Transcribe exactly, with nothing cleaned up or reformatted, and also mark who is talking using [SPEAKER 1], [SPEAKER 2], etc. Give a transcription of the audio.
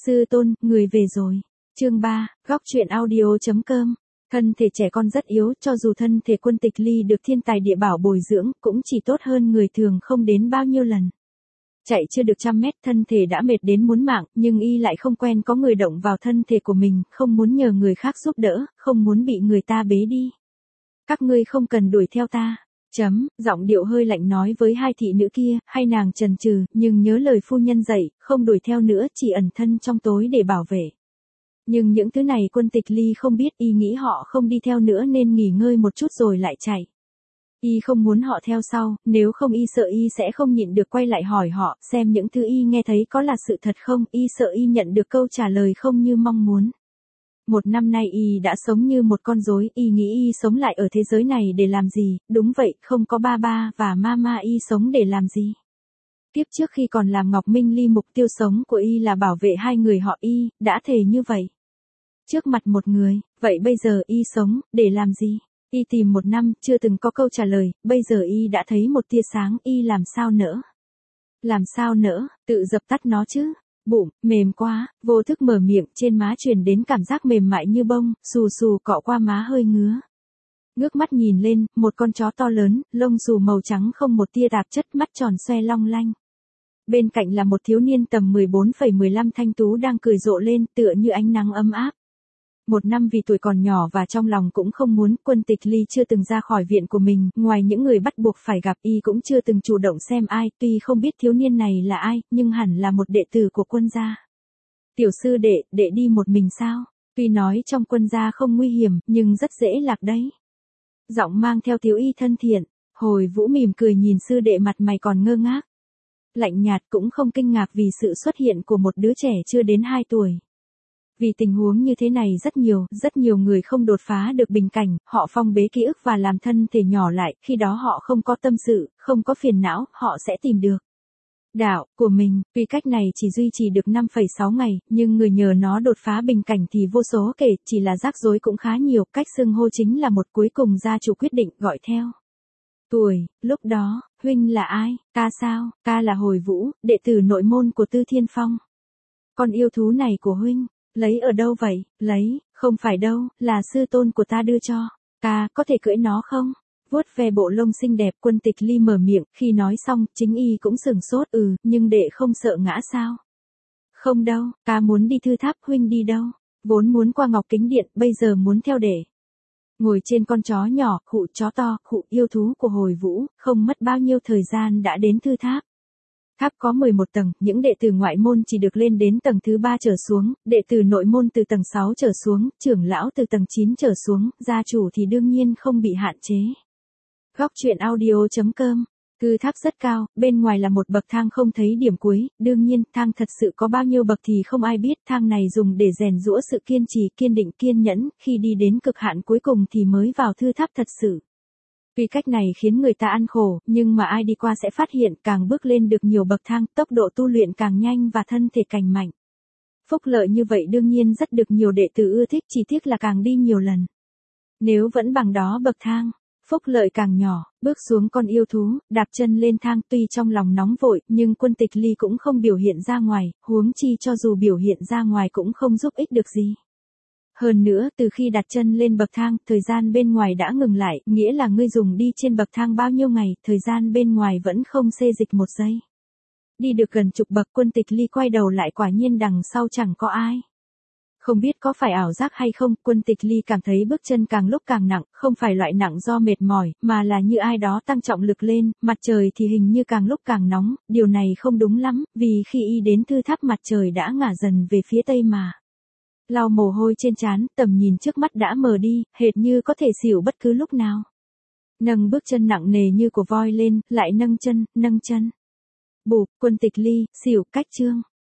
[SPEAKER 1] Sư tôn, người về rồi. Chương ba, góc truyện audio chấm com. Thân thể trẻ con rất yếu, cho dù thân thể Quân Tịch Ly được thiên tài địa bảo bồi dưỡng, cũng chỉ tốt hơn người thường không đến bao nhiêu lần. Chạy chưa được trăm mét, thân thể đã mệt đến muốn mạng, nhưng y lại không quen có người động vào thân thể của mình, không muốn nhờ người khác giúp đỡ, không muốn bị người ta bế đi. Các ngươi không cần đuổi theo ta. Chấm, giọng điệu hơi lạnh nói với hai thị nữ kia, hay nàng chần chừ, nhưng nhớ lời phu nhân dạy, không đuổi theo nữa, chỉ ẩn thân trong tối để bảo vệ. Nhưng những thứ này Quân Tịch Ly không biết, y nghĩ họ không đi theo nữa nên nghỉ ngơi một chút rồi lại chạy. Y không muốn họ theo sau, nếu không y sợ y sẽ không nhịn được quay lại hỏi họ, xem những thứ y nghe thấy có là sự thật không, y sợ y nhận được câu trả lời không như mong muốn. Một năm nay y đã sống như một con rối, y nghĩ y sống lại ở thế giới này để làm gì, đúng vậy, không có ba ba và mama y sống để làm gì. Tiếp trước khi còn làm Ngọc Minh Ly, mục tiêu sống của y là bảo vệ hai người họ y, đã thề như vậy. Trước mặt một người, vậy bây giờ y sống, để làm gì? Y tìm một năm, chưa từng có câu trả lời, bây giờ y đã thấy một tia sáng, y làm sao nỡ? Làm sao nỡ, tự dập tắt nó chứ? Bụng, mềm quá, vô thức mở miệng, trên má truyền đến cảm giác mềm mại như bông, xù xù cọ qua má hơi ngứa. Ngước mắt nhìn lên, một con chó to lớn, lông xù màu trắng không một tia tạp chất, mắt tròn xoe long lanh. Bên cạnh là một thiếu niên tầm mười bốn phẩy mười lăm thanh tú đang cười rộ lên, tựa như ánh nắng ấm áp. Một năm vì tuổi còn nhỏ và trong lòng cũng không muốn, Quân Tịch Ly chưa từng ra khỏi viện của mình, ngoài những người bắt buộc phải gặp, y cũng chưa từng chủ động xem ai, tuy không biết thiếu niên này là ai, nhưng hẳn là một đệ tử của quân gia. Tiểu sư đệ, đệ đi một mình sao? Tuy nói trong quân gia không nguy hiểm, nhưng rất dễ lạc đấy. Giọng mang theo thiếu y thân thiện, Hồi Vũ mỉm cười nhìn sư đệ, mặt mày còn ngơ ngác. Lạnh nhạt, cũng không kinh ngạc vì sự xuất hiện của một đứa trẻ chưa đến hai tuổi. Vì tình huống như thế này rất nhiều, rất nhiều người không đột phá được bình cảnh, họ phong bế ký ức và làm thân thể nhỏ lại, khi đó họ không có tâm sự, không có phiền não, họ sẽ tìm được đạo của mình. Tuy cách này chỉ duy trì được năm phẩy sáu ngày, nhưng người nhờ nó đột phá bình cảnh thì vô số kể, chỉ là rắc rối cũng khá nhiều, cách xưng hô chính là một, cuối cùng gia chủ quyết định gọi theo tuổi. Lúc đó, huynh là ai? Ca sao? Ca là Hồi Vũ, đệ tử nội môn của Tư Thiên Phong. Con yêu thú này của huynh, lấy ở đâu vậy? Lấy, không phải đâu, là sư tôn của ta đưa cho. Ca, có thể cưỡi nó không? Vuốt ve bộ lông xinh đẹp, Quân Tịch Ly mở miệng, khi nói xong, chính y cũng sừng sốt, ừ, nhưng đệ không sợ ngã sao? Không đâu, ca muốn đi thư tháp, huynh đi đâu? Vốn muốn qua Ngọc Kính Điện, bây giờ muốn theo đệ. Ngồi trên con chó nhỏ, khụ chó to, khụ yêu thú của Hồi Vũ, không mất bao nhiêu thời gian đã đến thư tháp. Tháp có mười một tầng, những đệ tử ngoại môn chỉ được lên đến tầng thứ ba trở xuống, đệ tử nội môn từ tầng sáu trở xuống, trưởng lão từ tầng chín trở xuống, gia chủ thì đương nhiên không bị hạn chế. Góc truyện audio chấm com. Thư tháp rất cao, bên ngoài là một bậc thang không thấy điểm cuối, đương nhiên, thang thật sự có bao nhiêu bậc thì không ai biết, thang này dùng để rèn giũa sự kiên trì, kiên định, kiên nhẫn, khi đi đến cực hạn cuối cùng thì mới vào thư tháp thật sự. Tuy cách này khiến người ta ăn khổ, nhưng mà ai đi qua sẽ phát hiện, càng bước lên được nhiều bậc thang, tốc độ tu luyện càng nhanh và thân thể càng mạnh. Phúc lợi như vậy đương nhiên rất được nhiều đệ tử ưa thích, chỉ tiếc là càng đi nhiều lần. Nếu vẫn bằng đó bậc thang, phúc lợi càng nhỏ. Bước xuống con yêu thú, đạp chân lên thang, tuy trong lòng nóng vội, nhưng Quân Tịch Ly cũng không biểu hiện ra ngoài, huống chi cho dù biểu hiện ra ngoài cũng không giúp ích được gì. Hơn nữa, từ khi đặt chân lên bậc thang, thời gian bên ngoài đã ngừng lại, nghĩa là ngươi dùng đi trên bậc thang bao nhiêu ngày, thời gian bên ngoài vẫn không xê dịch một giây. Đi được gần chục bậc, Quân Tịch Ly quay đầu lại, quả nhiên đằng sau chẳng có ai. Không biết có phải ảo giác hay không, Quân Tịch Ly cảm thấy bước chân càng lúc càng nặng, không phải loại nặng do mệt mỏi, mà là như ai đó tăng trọng lực lên, mặt trời thì hình như càng lúc càng nóng, điều này không đúng lắm, vì khi y đến thư tháp mặt trời đã ngả dần về phía tây mà. Lau mồ hôi trên trán, tầm nhìn trước mắt đã mờ đi, hệt như có thể xỉu bất cứ lúc nào. Nâng bước chân nặng nề như của voi lên, lại nâng chân, nâng chân. Bụp, Quân Tịch Ly, xỉu, cách chương.